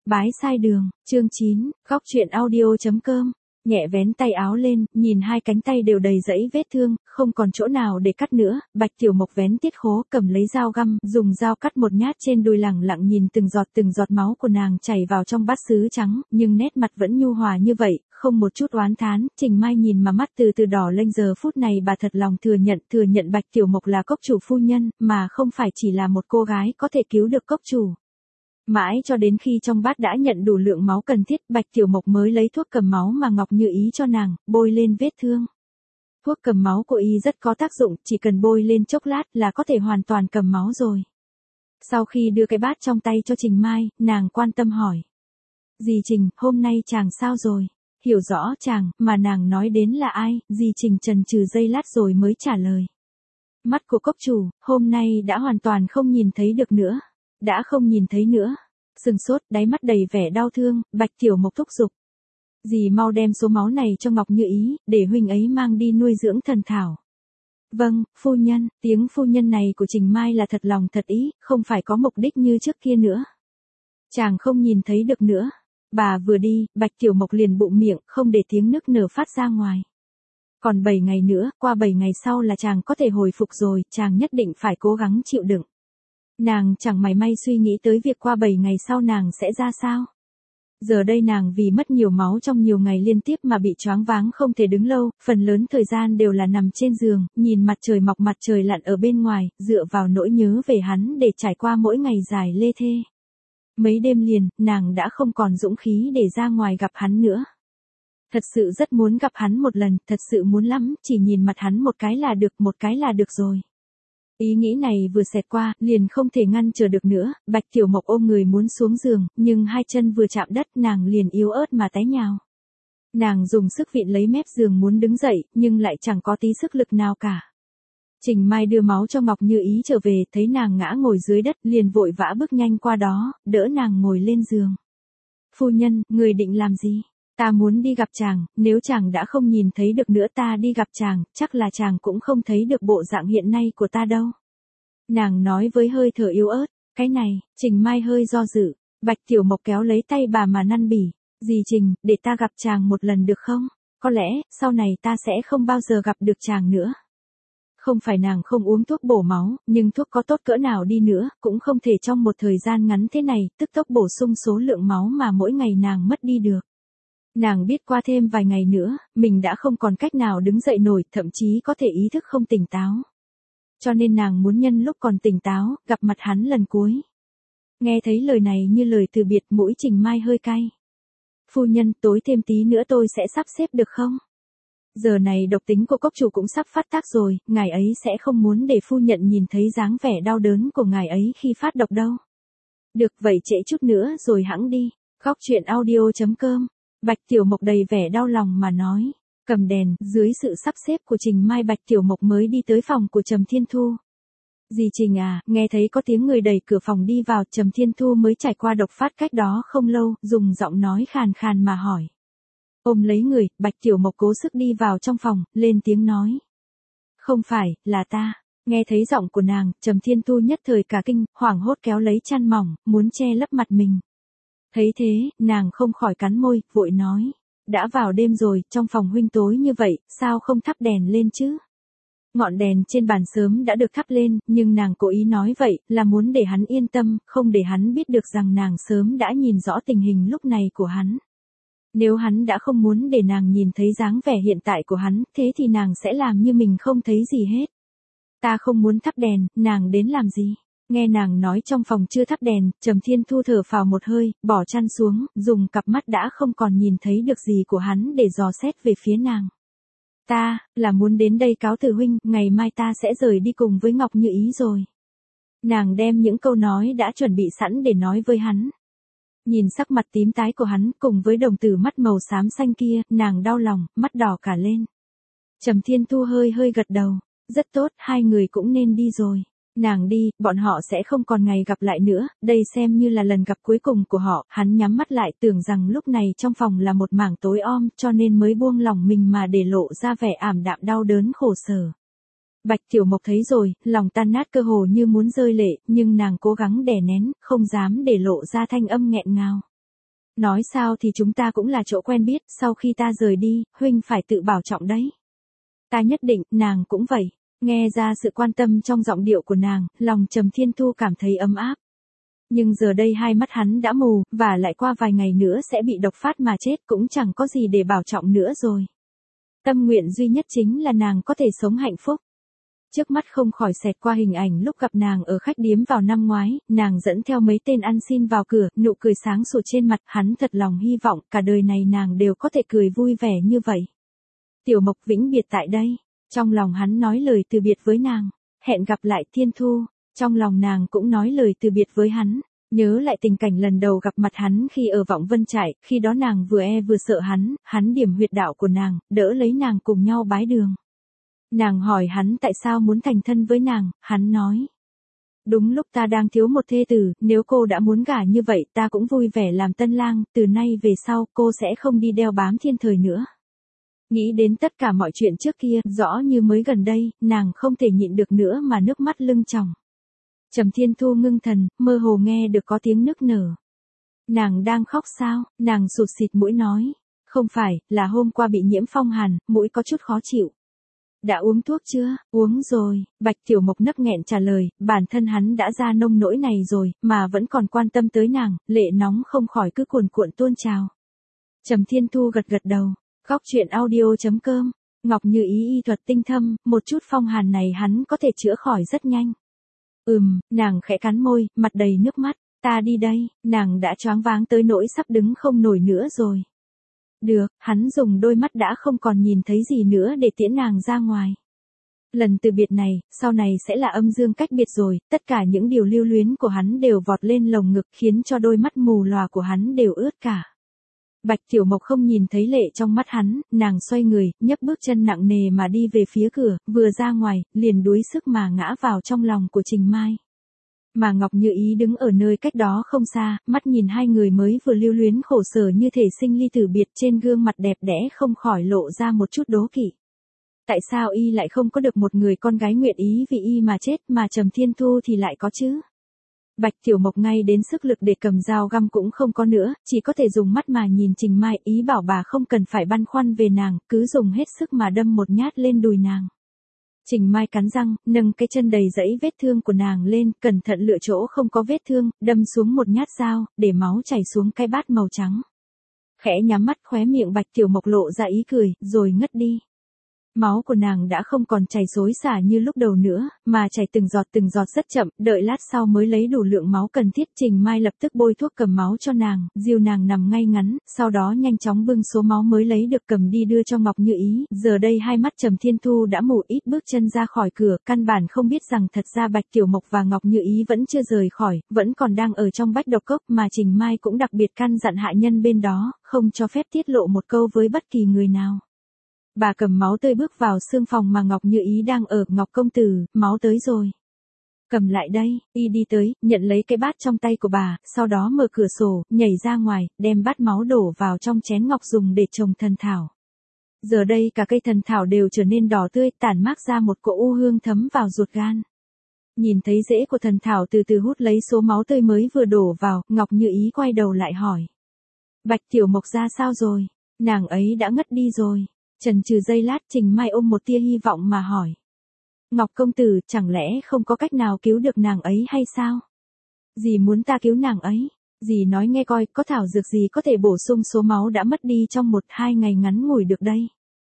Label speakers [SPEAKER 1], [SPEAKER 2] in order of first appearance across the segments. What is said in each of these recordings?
[SPEAKER 1] Bái sai đường, chương 9, góc truyện audio.com. Nhẹ vén tay áo lên, nhìn hai cánh tay đều đầy rẫy vết thương, không còn chỗ nào để cắt nữa, Bạch Tiểu Mộc vén tiết khố, cầm lấy dao găm, dùng dao cắt một nhát trên đùi, lẳng lặng nhìn từng giọt máu của nàng chảy vào trong bát sứ trắng, nhưng nét mặt vẫn nhu hòa như vậy, không một chút oán thán. Trình Mai nhìn mà mắt từ từ đỏ lên, giờ phút này bà thật lòng thừa nhận Bạch Tiểu Mộc là cốc chủ phu nhân, mà không phải chỉ là một cô gái có thể cứu được cốc chủ. Mãi cho đến khi trong bát đã nhận đủ lượng máu cần thiết, Bạch Tiểu Mộc mới lấy thuốc cầm máu mà Ngọc Như Ý cho nàng, bôi lên vết thương. Thuốc cầm máu của y rất có tác dụng, chỉ cần bôi lên chốc lát là có thể hoàn toàn cầm máu rồi. Sau khi đưa cái bát trong tay cho Trình Mai, nàng quan tâm hỏi. Dì Trình, hôm nay chàng sao rồi? Hiểu rõ chàng, mà nàng nói đến là ai? Dì Trình chần chừ giây lát rồi mới trả lời. Mắt của cốc chủ, hôm nay đã hoàn toàn không nhìn thấy được nữa. Đã không nhìn thấy nữa. Sừng sốt, đáy mắt đầy vẻ đau thương, Bạch Tiểu Mộc thúc giục. Dì mau đem số máu này cho Ngọc Như Ý, để huynh ấy mang đi nuôi dưỡng thần thảo. Vâng, phu nhân. Tiếng phu nhân này của Trình Mai là thật lòng thật ý, không phải có mục đích như trước kia nữa. Chàng không nhìn thấy được nữa. Bà vừa đi, Bạch Tiểu Mộc liền bụng miệng, không để tiếng nức nở phát ra ngoài. Còn 7 ngày nữa, qua 7 ngày sau là chàng có thể hồi phục rồi, chàng nhất định phải cố gắng chịu đựng. Nàng chẳng mảy may suy nghĩ tới việc qua 7 ngày sau nàng sẽ ra sao. Giờ đây nàng vì mất nhiều máu trong nhiều ngày liên tiếp mà bị choáng váng không thể đứng lâu, phần lớn thời gian đều là nằm trên giường, nhìn mặt trời mọc mặt trời lặn ở bên ngoài, dựa vào nỗi nhớ về hắn để trải qua mỗi ngày dài lê thê. Mấy đêm liền, nàng đã không còn dũng khí để ra ngoài gặp hắn nữa. Thật sự rất muốn gặp hắn một lần, thật sự muốn lắm, chỉ nhìn mặt hắn một cái là được rồi. Ý nghĩ này vừa xẹt qua, liền không thể ngăn chờ được nữa, Bạch Tiểu Mộc ôm người muốn xuống giường, nhưng hai chân vừa chạm đất nàng liền yếu ớt mà té nhào. Nàng dùng sức vịn lấy mép giường muốn đứng dậy, nhưng lại chẳng có tí sức lực nào cả. Trình Mai đưa máu cho Ngọc Như Ý trở về, thấy nàng ngã ngồi dưới đất, liền vội vã bước nhanh qua đó, đỡ nàng ngồi lên giường. Phu nhân, người định làm gì? Ta muốn đi gặp chàng, nếu chàng đã không nhìn thấy được nữa ta đi gặp chàng, chắc là chàng cũng không thấy được bộ dạng hiện nay của ta đâu. Nàng nói với hơi thở yếu ớt, cái này, Trình Mai hơi do dự, Bạch Tiểu Mộc kéo lấy tay bà mà năn bỉ, dì Trình, để ta gặp chàng một lần được không? Có lẽ, sau này ta sẽ không bao giờ gặp được chàng nữa. Không phải nàng không uống thuốc bổ máu, nhưng thuốc có tốt cỡ nào đi nữa, cũng không thể trong một thời gian ngắn thế này, tức tốc bổ sung số lượng máu mà mỗi ngày nàng mất đi được. Nàng biết qua thêm vài ngày nữa, mình đã không còn cách nào đứng dậy nổi, thậm chí có thể ý thức không tỉnh táo. Cho nên nàng muốn nhân lúc còn tỉnh táo, gặp mặt hắn lần cuối. Nghe thấy lời này như lời từ biệt, mũi Trình Mai hơi cay. Phu nhân, tối thêm tí nữa tôi sẽ sắp xếp được không? Giờ này độc tính của cốc chủ cũng sắp phát tác rồi, ngài ấy sẽ không muốn để phu nhận nhìn thấy dáng vẻ đau đớn của ngài ấy khi phát độc đâu. Được vậy trễ chút nữa rồi hẵng đi. Góc truyện audio.com. Bạch Tiểu Mộc đầy vẻ đau lòng mà nói. Cầm đèn, dưới sự sắp xếp của Trình Mai, Bạch Tiểu Mộc mới đi tới phòng của Trầm Thiên Thu. Dì Trình à, nghe thấy có tiếng người đẩy cửa phòng đi vào, Trầm Thiên Thu mới trải qua độc phát cách đó không lâu, dùng giọng nói khàn khàn mà hỏi. Ôm lấy người, Bạch Tiểu Mộc cố sức đi vào trong phòng, lên tiếng nói. Không phải, là ta. Nghe thấy giọng của nàng, Trầm Thiên Thu nhất thời cả kinh, hoảng hốt kéo lấy chăn mỏng, muốn che lấp mặt mình. Thấy thế, nàng không khỏi cắn môi, vội nói. Đã vào đêm rồi, trong phòng huynh tối như vậy, sao không thắp đèn lên chứ? Ngọn đèn trên bàn sớm đã được thắp lên, nhưng nàng cố ý nói vậy, là muốn để hắn yên tâm, không để hắn biết được rằng nàng sớm đã nhìn rõ tình hình lúc này của hắn. Nếu hắn đã không muốn để nàng nhìn thấy dáng vẻ hiện tại của hắn, thế thì nàng sẽ làm như mình không thấy gì hết. Ta không muốn thắp đèn, nàng đến làm gì? Nghe nàng nói trong phòng chưa thắp đèn, Trầm Thiên Thu thở phào một hơi, bỏ chăn xuống, dùng cặp mắt đã không còn nhìn thấy được gì của hắn để dò xét về phía nàng. Ta, là muốn đến đây cáo từ huynh, ngày mai ta sẽ rời đi cùng với Ngọc Như Ý rồi. Nàng đem những câu nói đã chuẩn bị sẵn để nói với hắn. Nhìn sắc mặt tím tái của hắn, cùng với đồng tử mắt màu xám xanh kia, nàng đau lòng, mắt đỏ cả lên. Trầm Thiên Thu hơi gật đầu. Rất tốt, hai người cũng nên đi rồi. Nàng đi, bọn họ sẽ không còn ngày gặp lại nữa, đây xem như là lần gặp cuối cùng của họ. Hắn nhắm mắt lại, tưởng rằng lúc này trong phòng là một mảng tối om, cho nên mới buông lỏng mình mà để lộ ra vẻ ảm đạm đau đớn khổ sở. Bạch Tiểu Mộc thấy rồi, lòng tan nát cơ hồ như muốn rơi lệ, nhưng nàng cố gắng đè nén, không dám để lộ ra thanh âm nghẹn ngào. Nói sao thì chúng ta cũng là chỗ quen biết, sau khi ta rời đi, huynh phải tự bảo trọng đấy. Ta nhất định, nàng cũng vậy. Nghe ra sự quan tâm trong giọng điệu của nàng, lòng Trầm Thiên Thu cảm thấy ấm áp. Nhưng giờ đây hai mắt hắn đã mù, và lại qua vài ngày nữa sẽ bị độc phát mà chết, cũng chẳng có gì để bảo trọng nữa rồi. Tâm nguyện duy nhất chính là nàng có thể sống hạnh phúc. Trước mắt không khỏi xẹt qua hình ảnh lúc gặp nàng ở khách điếm vào năm ngoái, nàng dẫn theo mấy tên ăn xin vào cửa, nụ cười sáng sủa trên mặt, hắn thật lòng hy vọng cả đời này nàng đều có thể cười vui vẻ như vậy. Tiểu Mộc vĩnh biệt tại đây. Trong lòng hắn nói lời từ biệt với nàng. Hẹn gặp lại Thiên Thu. Trong lòng nàng cũng nói lời từ biệt với hắn. Nhớ lại tình cảnh lần đầu gặp mặt hắn khi ở Vọng Vân Trại, khi đó nàng vừa e vừa sợ hắn điểm huyệt đạo của nàng, đỡ lấy nàng cùng nhau bái đường. Nàng hỏi hắn tại sao muốn thành thân với nàng, hắn nói. Đúng lúc ta đang thiếu một thê tử, nếu cô đã muốn gả như vậy ta cũng vui vẻ làm tân lang, từ nay về sau cô sẽ không đi đeo bám thiên thời nữa. Nghĩ đến tất cả mọi chuyện trước kia, rõ như mới gần đây, nàng không thể nhịn được nữa mà nước mắt lưng tròng. Trầm Thiên Thu ngưng thần, mơ hồ nghe được có tiếng nức nở. Nàng đang khóc sao? Nàng sụt sịt mũi nói. Không phải, là hôm qua bị nhiễm phong hàn, mũi có chút khó chịu. Đã uống thuốc chưa? Uống rồi, Bạch Tiểu Mộc nấc nghẹn trả lời, bản thân hắn đã ra nông nỗi này rồi, mà vẫn còn quan tâm tới nàng, lệ nóng không khỏi cứ cuồn cuộn tuôn trào. Trầm Thiên Thu gật gật đầu. Góc truyện audio.com, Ngọc Như Ý y thuật tinh thâm, một chút phong hàn này hắn có thể chữa khỏi rất nhanh. Nàng khẽ cắn môi, mặt đầy nước mắt, ta đi đây, nàng đã choáng váng tới nỗi sắp đứng không nổi nữa rồi. Được, hắn dùng đôi mắt đã không còn nhìn thấy gì nữa để tiễn nàng ra ngoài. Lần từ biệt này, sau này sẽ là âm dương cách biệt rồi, tất cả những điều lưu luyến của hắn đều vọt lên lồng ngực khiến cho đôi mắt mù lòa của hắn đều ướt cả. Bạch Tiểu Mộc không nhìn thấy lệ trong mắt hắn, nàng xoay người, nhấc bước chân nặng nề mà đi về phía cửa, vừa ra ngoài, liền đuối sức mà ngã vào trong lòng của Trình Mai. Mà Ngọc Như Ý đứng ở nơi cách đó không xa, mắt nhìn hai người mới vừa lưu luyến khổ sở như thể sinh ly tử biệt, trên gương mặt đẹp đẽ không khỏi lộ ra một chút đố kỵ. Tại sao y lại không có được một người con gái nguyện ý vì y mà chết, mà Trầm Thiên Thu thì lại có chứ? Bạch Tiểu Mộc ngay đến sức lực để cầm dao găm cũng không có nữa, chỉ có thể dùng mắt mà nhìn Trình Mai, ý bảo bà không cần phải băn khoăn về nàng, cứ dùng hết sức mà đâm một nhát lên đùi nàng. Trình Mai cắn răng, nâng cái chân đầy dẫy vết thương của nàng lên, cẩn thận lựa chỗ không có vết thương, đâm xuống một nhát dao, để máu chảy xuống cái bát màu trắng. Khẽ nhắm mắt, khóe miệng Bạch Tiểu Mộc lộ ra ý cười, rồi ngất đi. Máu của nàng đã không còn chảy xối xả như lúc đầu nữa, mà chảy từng giọt rất chậm, đợi lát sau mới lấy đủ lượng máu cần thiết. Trình Mai lập tức bôi thuốc cầm máu cho nàng, dìu nàng nằm ngay ngắn, sau đó nhanh chóng bưng số máu mới lấy được cầm đi đưa cho Ngọc Như Ý. Giờ đây hai mắt Trầm Thiên Thu đã mù, ít bước chân ra khỏi cửa, căn bản không biết rằng thật ra Bạch Tiểu Mộc và Ngọc Như Ý vẫn chưa rời khỏi, vẫn còn đang ở trong Bách Độc Cốc, mà Trình Mai cũng đặc biệt căn dặn hạ nhân bên đó, không cho phép tiết lộ một câu với bất kỳ người nào. Bà cầm máu tươi bước vào sương phòng mà Ngọc Như Ý đang ở. Ngọc công tử, máu tới rồi. Cầm lại đây, y đi tới, nhận lấy cái bát trong tay của bà, sau đó mở cửa sổ, nhảy ra ngoài, đem bát máu đổ vào trong chén ngọc dùng để trồng thần thảo. Giờ đây cả cây thần thảo đều trở nên đỏ tươi, tản mát ra một cỗ u hương thấm vào ruột gan. Nhìn thấy rễ của thần thảo từ từ hút lấy số máu tươi mới vừa đổ vào, Ngọc Như Ý quay đầu lại hỏi. Bạch Tiểu Mộc ra sao rồi? Nàng ấy đã ngất đi rồi. Chần chừ giây lát, Trình Mai ôm một tia hy vọng mà hỏi. Ngọc công tử, chẳng lẽ không có cách nào cứu được nàng ấy hay sao? Dì muốn ta cứu nàng ấy? Dì nói nghe coi, có thảo dược gì có thể bổ sung số máu đã mất đi trong 1-2 ngày ngắn ngủi được đây?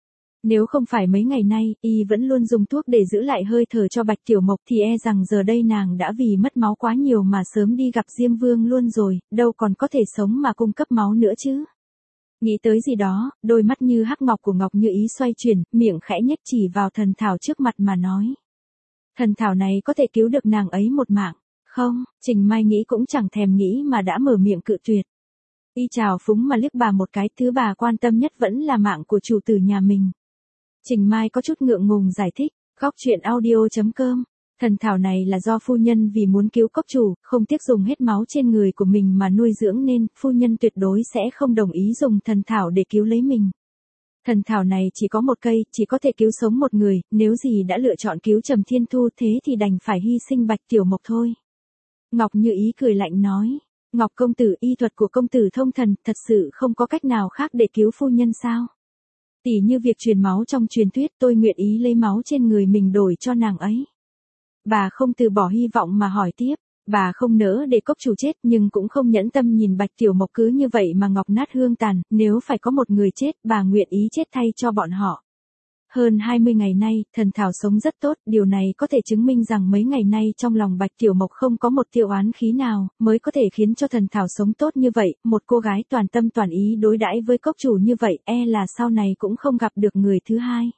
[SPEAKER 1] Nếu không phải mấy ngày nay, y vẫn luôn dùng thuốc để giữ lại hơi thở cho Bạch Tiểu Mộc thì e rằng giờ đây nàng đã vì mất máu quá nhiều mà sớm đi gặp Diêm Vương luôn rồi, đâu còn có thể sống mà cung cấp máu nữa chứ. Nghĩ tới gì đó, đôi mắt như hắc ngọc của Ngọc Như Ý xoay chuyển, miệng khẽ nhếch chỉ vào thần thảo trước mặt mà nói. Thần thảo này có thể cứu được nàng ấy một mạng. Không, Trình Mai nghĩ cũng chẳng thèm nghĩ mà đã mở miệng cự tuyệt. Y chào phúng mà liếc bà một cái, thứ bà quan tâm nhất vẫn là mạng của chủ tử nhà mình. Trình Mai có chút ngượng ngùng giải thích, góc truyện audio.com. Thần thảo này là do phu nhân vì muốn cứu cốc chủ, không tiếc dùng hết máu trên người của mình mà nuôi dưỡng nên, phu nhân tuyệt đối sẽ không đồng ý dùng thần thảo để cứu lấy mình. Thần thảo này chỉ có một cây, chỉ có thể cứu sống một người, nếu dì đã lựa chọn cứu Trầm Thiên Thu thế thì đành phải hy sinh Bạch Tiểu Mộc thôi. Ngọc Như Ý cười lạnh nói. Ngọc công tử, y thuật của công tử thông thần, thật sự không có cách nào khác để cứu phu nhân sao? Tỉ như việc truyền máu trong truyền thuyết, tôi nguyện ý lấy máu trên người mình đổi cho nàng ấy. Bà không từ bỏ hy vọng mà hỏi tiếp. Bà không nỡ để cốc chủ chết nhưng cũng không nhẫn tâm nhìn Bạch Tiểu Mộc cứ như vậy mà ngọc nát hương tàn, nếu phải có một người chết, bà nguyện ý chết thay cho bọn họ. Hơn 20 ngày nay, thần thảo sống rất tốt, điều này có thể chứng minh rằng mấy ngày nay trong lòng Bạch Tiểu Mộc không có một tia oán khí nào, mới có thể khiến cho thần thảo sống tốt như vậy, một cô gái toàn tâm toàn ý đối đãi với cốc chủ như vậy, là sau này cũng không gặp được người thứ hai.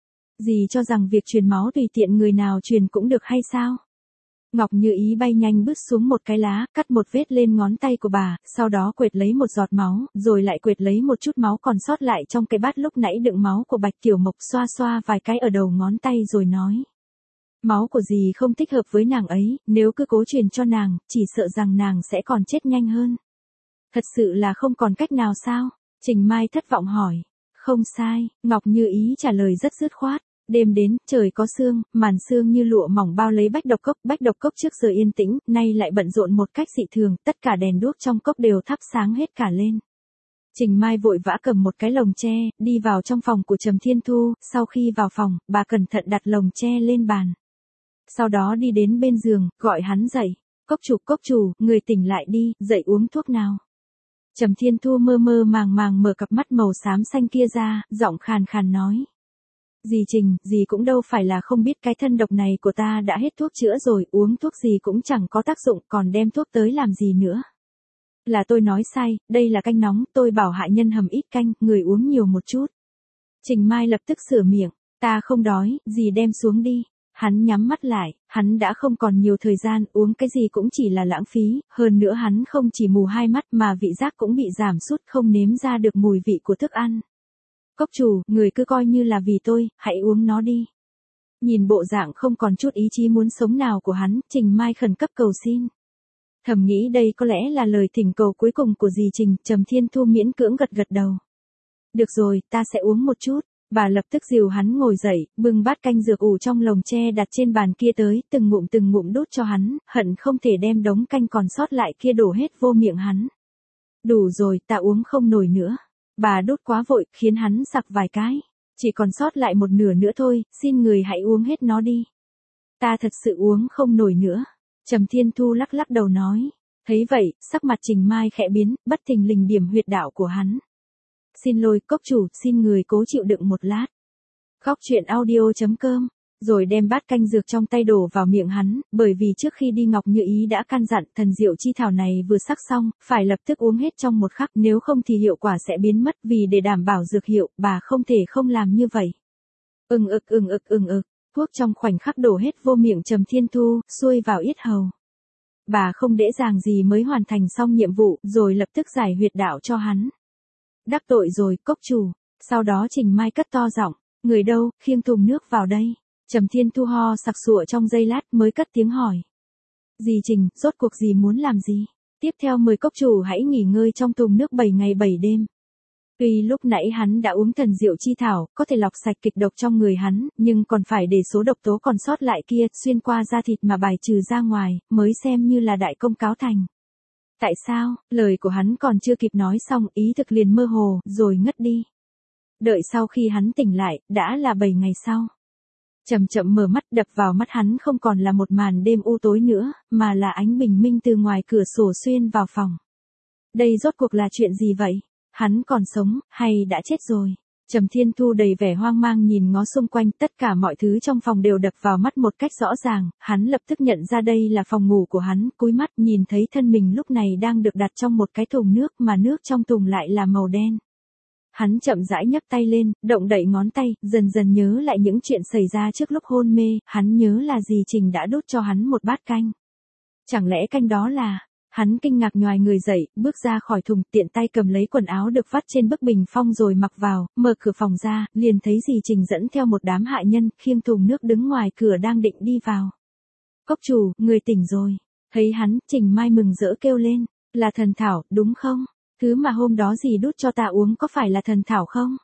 [SPEAKER 1] Dì cho rằng việc truyền máu tùy tiện người nào truyền cũng được hay sao? Ngọc Như Ý bay nhanh bước xuống một cái lá, cắt một vết lên ngón tay của bà, sau đó quệt lấy một giọt máu, rồi lại quệt lấy một chút máu còn sót lại trong cái bát lúc nãy đựng máu của Bạch Tiểu Mộc, xoa xoa vài cái ở đầu ngón tay rồi nói. Máu của dì không thích hợp với nàng ấy, nếu cứ cố truyền cho nàng, chỉ sợ rằng nàng sẽ còn chết nhanh hơn. Thật sự là không còn cách nào sao? Trình Mai thất vọng hỏi. Không sai, Ngọc Như Ý trả lời rất dứt khoát. Đêm đến, trời có sương, màn sương như lụa mỏng bao lấy Bách Độc Cốc trước giờ yên tĩnh, nay lại bận rộn một cách dị thường, tất cả đèn đuốc trong cốc đều thắp sáng hết cả lên. Trình Mai vội vã cầm một cái lồng tre, đi vào trong phòng của Trầm Thiên Thu, sau khi vào phòng, bà cẩn thận đặt lồng tre lên bàn. Sau đó đi đến bên giường, gọi hắn dậy. Cốc chủ, người tỉnh lại đi, dậy uống thuốc nào. Trầm Thiên Thu mơ mơ màng mở cặp mắt màu xám xanh kia ra, giọng khàn khàn nói. Dì Trình, dì cũng đâu phải là không biết cái thân độc này của ta đã hết thuốc chữa rồi, uống thuốc gì cũng chẳng có tác dụng, còn đem thuốc tới làm gì nữa. Là tôi nói sai, đây là canh nóng, tôi bảo hạ nhân hầm ít canh, người uống nhiều một chút. Trình Mai lập tức sửa miệng, ta không đói, dì đem xuống đi. Hắn nhắm mắt lại, hắn đã không còn nhiều thời gian, uống cái gì cũng chỉ là lãng phí, hơn nữa hắn không chỉ mù hai mắt mà vị giác cũng bị giảm sút, không nếm ra được mùi vị của thức ăn. Cốc chủ, người cứ coi như là vì tôi, hãy uống nó đi. Nhìn bộ dạng không còn chút ý chí muốn sống nào của hắn, Trình Mai khẩn cấp cầu xin. Thầm nghĩ đây có lẽ là lời thỉnh cầu cuối cùng của dì Trình, Trầm Thiên Thu miễn cưỡng gật gật đầu. Được rồi, ta sẽ uống một chút. Bà lập tức dìu hắn ngồi dậy, bưng bát canh dược ủ trong lồng tre đặt trên bàn kia tới, từng ngụm đút cho hắn, hận không thể đem đống canh còn sót lại kia đổ hết vô miệng hắn. Đủ rồi, ta uống không nổi nữa. Bà đút quá vội, khiến hắn sặc vài cái. Chỉ còn sót lại một nửa nữa thôi, xin người hãy uống hết nó đi. Ta thật sự uống không nổi nữa. Trầm Thiên Thu lắc lắc đầu nói. Thấy vậy, sắc mặt Trình Mai khẽ biến, bất thình lình điểm huyệt đạo của hắn. Xin lỗi cốc chủ, xin người cố chịu đựng một lát. Góc truyện audio.com, rồi đem bát canh dược trong tay đổ vào miệng hắn, bởi vì trước khi đi Ngọc Như Ý đã căn dặn thần diệu chi thảo này vừa sắc xong, phải lập tức uống hết trong một khắc, nếu không thì hiệu quả sẽ biến mất, vì để đảm bảo dược hiệu, bà không thể không làm như vậy. Ừng ực, thuốc trong khoảnh khắc đổ hết vô miệng Trầm Thiên Thu, xuôi vào yết hầu. Bà không dễ dàng gì mới hoàn thành xong nhiệm vụ, rồi lập tức giải huyệt đạo cho hắn. Đắc tội rồi, cốc chủ. Sau đó Trình Mai cất to giọng, người đâu, khiêng thùng nước vào đây. Trầm Thiên Thu ho sặc sụa trong giây lát mới cất tiếng hỏi. Dì Trình, rốt cuộc dì muốn làm gì? Tiếp theo mời cốc chủ hãy nghỉ ngơi trong thùng nước 7 ngày 7 đêm. Tuy lúc nãy hắn đã uống thần diệu chi thảo, có thể lọc sạch kịch độc trong người hắn, nhưng còn phải để số độc tố còn sót lại kia xuyên qua da thịt mà bài trừ ra ngoài, mới xem như là đại công cáo thành. Tại sao, lời của hắn còn chưa kịp nói xong, ý thực liền mơ hồ, rồi ngất đi. Đợi sau khi hắn tỉnh lại, đã là 7 ngày sau. Chậm chậm mở mắt, đập vào mắt hắn không còn là một màn đêm u tối nữa, mà là ánh bình minh từ ngoài cửa sổ xuyên vào phòng. Đây rốt cuộc là chuyện gì vậy? Hắn còn sống, hay đã chết rồi? Trầm Thiên Thu đầy vẻ hoang mang nhìn ngó xung quanh, tất cả mọi thứ trong phòng đều đập vào mắt một cách rõ ràng, hắn lập tức nhận ra đây là phòng ngủ của hắn, cúi mắt nhìn thấy thân mình lúc này đang được đặt trong một cái thùng nước mà nước trong thùng lại là màu đen. Hắn chậm rãi nhấc tay lên, động đậy ngón tay, dần dần nhớ lại những chuyện xảy ra trước lúc hôn mê, hắn nhớ là dì Trình đã đút cho hắn một bát canh. Chẳng lẽ canh đó là... Hắn kinh ngạc nhoài người dậy, bước ra khỏi thùng, tiện tay cầm lấy quần áo được vắt trên bức bình phong rồi mặc vào, mở cửa phòng ra, liền thấy dì Trình dẫn theo một đám hạ nhân, khiêng thùng nước đứng ngoài cửa đang định đi vào. Cốc chủ, người tỉnh rồi. Thấy hắn, Trình Mai mừng rỡ kêu lên, là thần thảo, đúng không? Thứ mà hôm đó dì đút cho ta uống có phải là thần thảo không?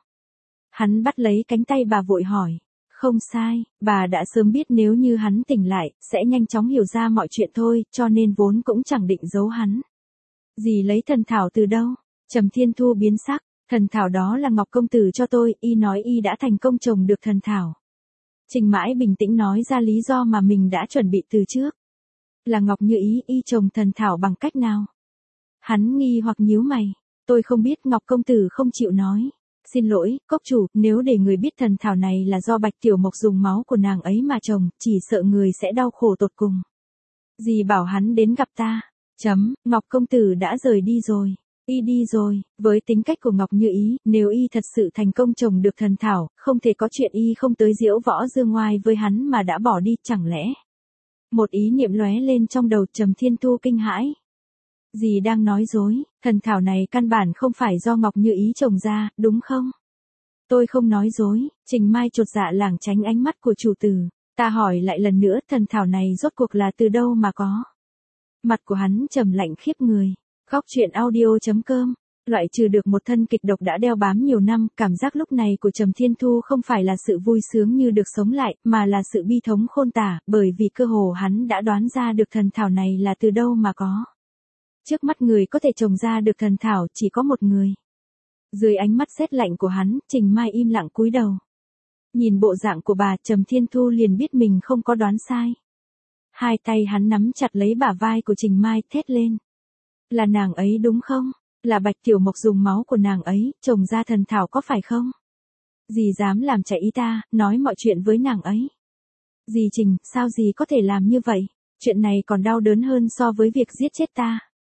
[SPEAKER 1] Hắn bắt lấy cánh tay bà vội hỏi. Không sai, bà đã sớm biết nếu như hắn tỉnh lại, sẽ nhanh chóng hiểu ra mọi chuyện thôi, cho nên vốn cũng chẳng định giấu hắn. Dì lấy thần thảo từ đâu? Trầm Thiên Thu biến sắc, thần thảo đó là Ngọc công tử cho tôi, y nói y đã thành công trồng được thần thảo. Trình Mãi bình tĩnh nói ra lý do mà mình đã chuẩn bị từ trước. Là Ngọc Như Ý, y trồng thần thảo bằng cách nào? Hắn nghi hoặc nhíu mày, tôi không biết, Ngọc công tử không chịu nói. Xin lỗi, cốc chủ, nếu để người biết thần thảo này là do Bạch Tiểu Mộc dùng máu của nàng ấy mà trồng, chỉ sợ người sẽ đau khổ tột cùng. Dì bảo hắn đến gặp ta. Ngọc công tử đã rời đi rồi. Y đi rồi, với tính cách của Ngọc Như Ý, nếu y thật sự thành công trồng được thần thảo, không thể có chuyện y không tới diễu võ dương ngoai với hắn mà đã bỏ đi, chẳng lẽ? Một ý niệm lóe lên trong đầu Trầm Thiên Thu kinh hãi. Dì đang nói dối, thần thảo này căn bản không phải do Ngọc Như Ý trồng ra, đúng không? Tôi không nói dối, Trình Mai chột dạ lảng tránh ánh mắt của chủ tử. Ta hỏi lại lần nữa, thần thảo này rốt cuộc là từ đâu mà có? Mặt của hắn trầm lạnh khiếp người. Góc truyện audio.com, loại trừ được một thân kịch độc đã đeo bám nhiều năm, cảm giác lúc này của Trầm Thiên Thu không phải là sự vui sướng như được sống lại, mà là sự bi thống khôn tả, bởi vì cơ hồ hắn đã đoán ra được thần thảo này là từ đâu mà có. Trước mắt người có thể trồng ra được thần thảo chỉ có một người. Dưới ánh mắt sét lạnh của hắn, Trình Mai im lặng cúi đầu. Nhìn bộ dạng của bà, Trầm Thiên Thu liền biết mình không có đoán sai. Hai tay hắn nắm chặt lấy bả vai của Trình Mai, thét lên. Là nàng ấy đúng không? Là Bạch Tiểu Mộc dùng máu của nàng ấy, trồng ra thần thảo có phải không? Dì dám làm chạy ý ta, nói mọi chuyện với nàng ấy. Dì Trình, sao dì có thể làm như vậy? Chuyện này còn đau đớn hơn so với việc giết chết ta.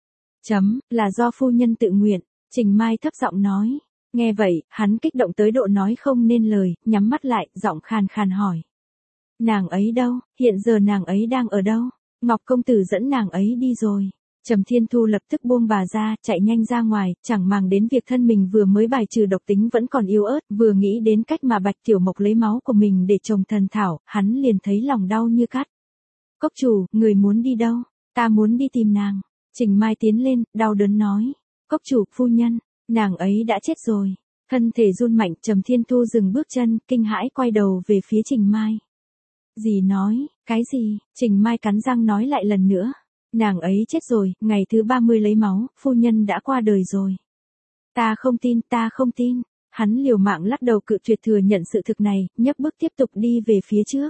[SPEAKER 1] Là do phu nhân tự nguyện, Trình Mai thấp giọng nói. Nghe vậy, hắn kích động tới độ nói không nên lời, nhắm mắt lại, giọng khàn khàn hỏi. Nàng ấy đâu, hiện giờ nàng ấy đang ở đâu? Ngọc công tử dẫn nàng ấy đi rồi. Trầm Thiên Thu lập tức buông bà ra, chạy nhanh ra ngoài, chẳng màng đến việc thân mình vừa mới bài trừ độc tính vẫn còn yếu ớt, vừa nghĩ đến cách mà Bạch Tiểu Mộc lấy máu của mình để trồng thần thảo, hắn liền thấy lòng đau như cắt. Cốc chủ, người muốn đi đâu? Ta muốn đi tìm nàng. Trình Mai tiến lên, đau đớn nói. Cốc chủ, phu nhân, nàng ấy đã chết rồi. Thân thể run mạnh, Trầm Thiên Thu dừng bước chân, kinh hãi quay đầu về phía Trình Mai. Dì nói, cái gì? Trình Mai cắn răng nói lại lần nữa. Nàng ấy chết rồi, ngày thứ 30 lấy máu, phu nhân đã qua đời rồi. Ta không tin, ta không tin. Hắn liều mạng lắc đầu cự tuyệt thừa nhận sự thực này, nhấc bước tiếp tục đi về phía trước.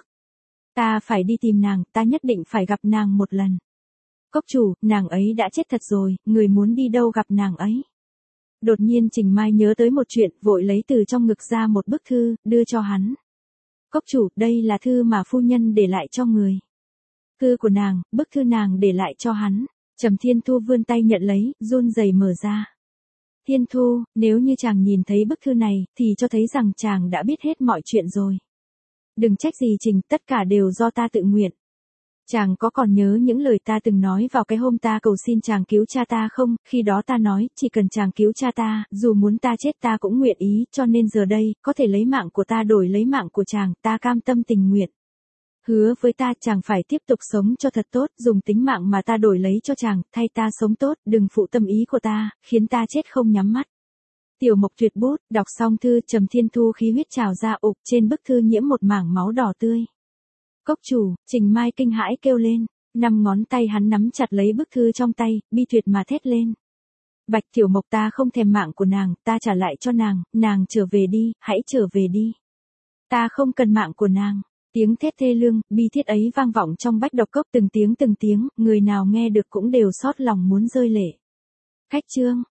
[SPEAKER 1] Ta phải đi tìm nàng, ta nhất định phải gặp nàng một lần. Cốc chủ, nàng ấy đã chết thật rồi, người muốn đi đâu gặp nàng ấy. Đột nhiên Trình Mai nhớ tới một chuyện, vội lấy từ trong ngực ra một bức thư, đưa cho hắn. Cốc chủ, đây là thư mà phu nhân để lại cho người. Thư của nàng, bức thư nàng để lại cho hắn. Trầm Thiên Thu vươn tay nhận lấy, run rẩy mở ra. Thiên Thu, nếu như chàng nhìn thấy bức thư này, thì cho thấy rằng chàng đã biết hết mọi chuyện rồi. Đừng trách gì Trình, tất cả đều do ta tự nguyện. Chàng có còn nhớ những lời ta từng nói vào cái hôm ta cầu xin chàng cứu cha ta không? Khi đó ta nói, chỉ cần chàng cứu cha ta, dù muốn ta chết ta cũng nguyện ý, cho nên giờ đây, có thể lấy mạng của ta đổi lấy mạng của chàng, ta cam tâm tình nguyện. Hứa với ta chàng phải tiếp tục sống cho thật tốt, dùng tính mạng mà ta đổi lấy cho chàng, thay ta sống tốt, đừng phụ tâm ý của ta, khiến ta chết không nhắm mắt. Tiểu Mộc tuyệt bút, đọc xong thư, Trầm Thiên Thu khí huyết trào ra ục, trên bức thư nhiễm một mảng máu đỏ tươi. Cốc chủ, Trình Mai kinh hãi kêu lên, 5 ngón tay hắn nắm chặt lấy bức thư trong tay, bi tuyệt mà thét lên. Bạch Tiểu Mộc, ta không thèm mạng của nàng, ta trả lại cho nàng trở về đi, hãy trở về đi. Ta không cần mạng của nàng. Tiếng thét thê lương, bi thiết ấy vang vọng trong bách độc cốc từng tiếng, người nào nghe được cũng đều xót lòng muốn rơi lệ. Khách chương,